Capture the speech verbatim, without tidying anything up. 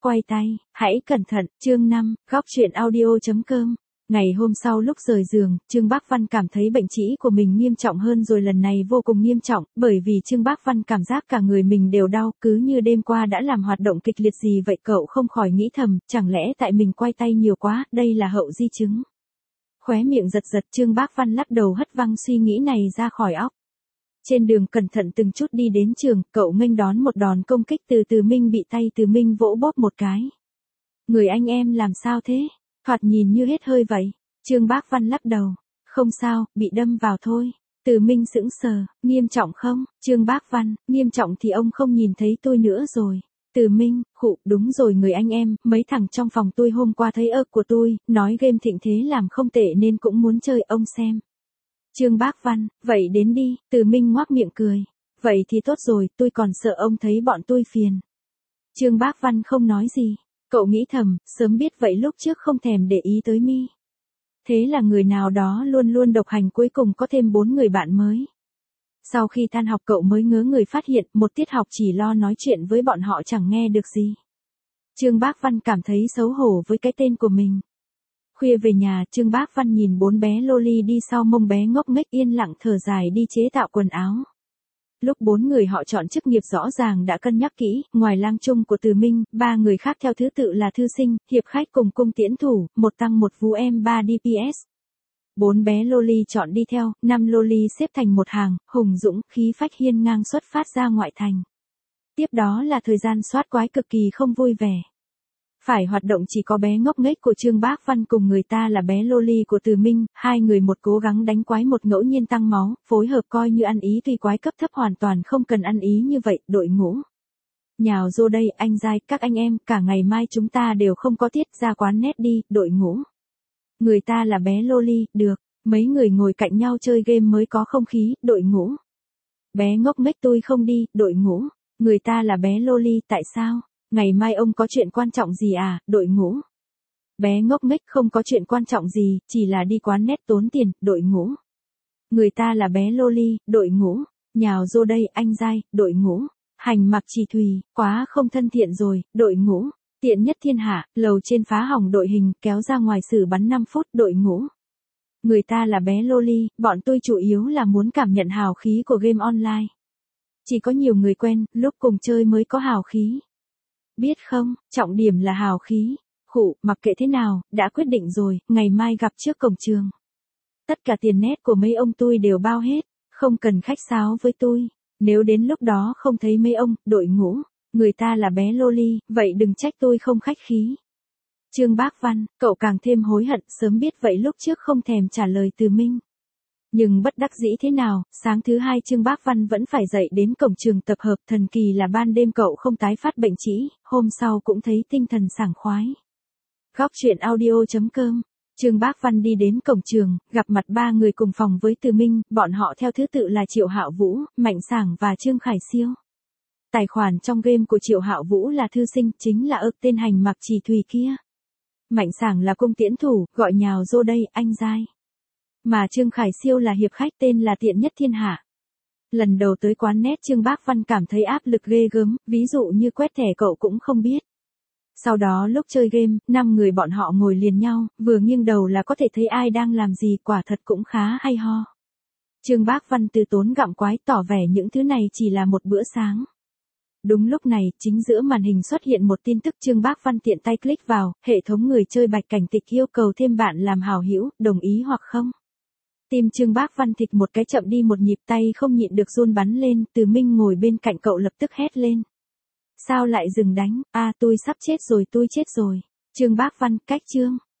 quay tay, hãy cẩn thận, chương năm, góc truyện audio.com. Ngày hôm sau lúc rời giường, Trương Bác Văn cảm thấy bệnh trĩ của mình nghiêm trọng hơn rồi, lần này vô cùng nghiêm trọng, bởi vì Trương Bác Văn cảm giác cả người mình đều đau, cứ như đêm qua đã làm hoạt động kịch liệt gì vậy. Cậu không khỏi nghĩ thầm, chẳng lẽ tại mình quay tay nhiều quá, đây là hậu di chứng. Khóe miệng giật giật, Trương Bác Văn lắc đầu hất văng suy nghĩ này ra khỏi óc. Trên đường cẩn thận từng chút đi đến trường, cậu nghênh đón một đòn công kích từ Từ Minh, bị tay Từ Minh vỗ bóp một cái. Người anh em làm sao thế? Thoạt nhìn như hết hơi vậy. Trương Bác Văn lắc đầu. Không sao, bị đâm vào thôi. Từ Minh sững sờ. Nghiêm trọng không? Trương Bác Văn, nghiêm trọng thì ông không nhìn thấy tôi nữa rồi. Từ Minh, khụ, đúng rồi người anh em, mấy thằng trong phòng tôi hôm qua thấy ơ của tôi, nói game thịnh thế làm không tệ nên cũng muốn chơi, ông xem. Trương Bác Văn, vậy đến đi. Từ Minh ngoác miệng cười. Vậy thì tốt rồi, tôi còn sợ ông thấy bọn tôi phiền. Trương Bác Văn không nói gì. Cậu nghĩ thầm, sớm biết vậy lúc trước không thèm để ý tới mi. Thế là người nào đó luôn luôn độc hành, cuối cùng có thêm bốn người bạn mới. Sau khi tan học cậu mới ngớ người phát hiện một tiết học chỉ lo nói chuyện với bọn họ chẳng nghe được gì. Trương Bác Văn cảm thấy xấu hổ với cái tên của mình. Khuya về nhà, Trương Bác Văn nhìn bốn bé loli đi sau mông bé ngốc nghếch yên lặng thở dài đi chế tạo quần áo. Lúc bốn người họ chọn chức nghiệp rõ ràng đã cân nhắc kỹ, ngoài lang trung của Từ Minh, ba người khác theo thứ tự là thư sinh, hiệp khách cùng cung tiễn thủ, một tăng một vũ em ba đê pê ét. Bốn bé loli chọn đi theo, năm loli xếp thành một hàng, hùng dũng, khí phách hiên ngang xuất phát ra ngoại thành. Tiếp đó là thời gian soát quái cực kỳ không vui vẻ. Phải hoạt động chỉ có bé ngốc nghếch của Trương Bác Văn cùng người ta là bé loli của Từ Minh, hai người một cố gắng đánh quái một ngẫu nhiên tăng máu, phối hợp coi như ăn ý, tuy quái cấp thấp hoàn toàn không cần ăn ý như vậy. Đội ngũ nhào vô đây, anh giai, các anh em, cả ngày mai chúng ta đều không có tiết, ra quán net đi. Đội ngũ người ta là bé loli, được, mấy người ngồi cạnh nhau chơi game mới có không khí. Đội ngũ bé ngốc nghếch tôi không đi. Đội ngũ người ta là bé loli, tại sao? Ngày mai ông có chuyện quan trọng gì à? Đội ngũ bé ngốc nghếch không có chuyện quan trọng gì, chỉ là đi quán net tốn tiền. Đội ngũ người ta là bé loli. Đội ngũ nhào vô đây, anh giai. Đội ngũ hành mặc trì thùy, quá không thân thiện rồi. Đội ngũ tiện nhất thiên hạ, lầu trên phá hỏng đội hình, kéo ra ngoài xử bắn năm phút. Đội ngũ người ta là bé loli, bọn tôi chủ yếu là muốn cảm nhận hào khí của game online. Chỉ có nhiều người quen, lúc cùng chơi mới có hào khí. Biết không, trọng điểm là hào khí. Khụ, mặc kệ thế nào, đã quyết định rồi, ngày mai gặp trước cổng trường. Tất cả tiền nét của mấy ông tôi đều bao hết, không cần khách sáo với tôi. Nếu đến lúc đó không thấy mấy ông, đội ngũ người ta là bé loli, vậy đừng trách tôi không khách khí. Trương Bác Văn, cậu càng thêm hối hận, sớm biết vậy lúc trước không thèm trả lời Từ Minh. Nhưng bất đắc dĩ thế nào, sáng thứ hai Trương Bác Văn vẫn phải dậy đến cổng trường tập hợp. Thần kỳ là ban đêm cậu không tái phát bệnh trĩ, hôm sau cũng thấy tinh thần sảng khoái. Góc truyện audio.com. Trương Bác Văn đi đến cổng trường, gặp mặt ba người cùng phòng với Từ Minh, bọn họ theo thứ tự là Triệu Hạo Vũ, Mạnh Sảng và Trương Khải Siêu. Tài khoản trong game của Triệu Hạo Vũ là thư sinh, chính là ực tên hành mặc trì thùy kia. Mạnh Sảng là cung tiễn thủ, gọi nhào vô đây, anh giai. Mà Trương Khải Siêu là hiệp khách, tên là tiện nhất thiên hạ. Lần đầu tới quán net Trương Bác Văn cảm thấy áp lực ghê gớm, ví dụ như quét thẻ cậu cũng không biết. Sau đó lúc chơi game, năm người bọn họ ngồi liền nhau, vừa nghiêng đầu là có thể thấy ai đang làm gì, quả thật cũng khá hay ho. Trương Bác Văn từ tốn gặm quái, tỏ vẻ những thứ này chỉ là một bữa sáng. Đúng lúc này, chính giữa màn hình xuất hiện một tin tức. Trương Bác Văn tiện tay click vào, hệ thống người chơi Bạch Cảnh Tịch yêu cầu thêm bạn làm hảo hữu, đồng ý hoặc không? Tim Trương Bác Văn thịt một cái chậm đi một nhịp, tay không nhịn được run bắn lên. Từ Minh ngồi bên cạnh cậu lập tức hét lên. Sao lại dừng đánh, a à, tôi sắp chết rồi, tôi chết rồi. Trương Bác Văn, cách Trương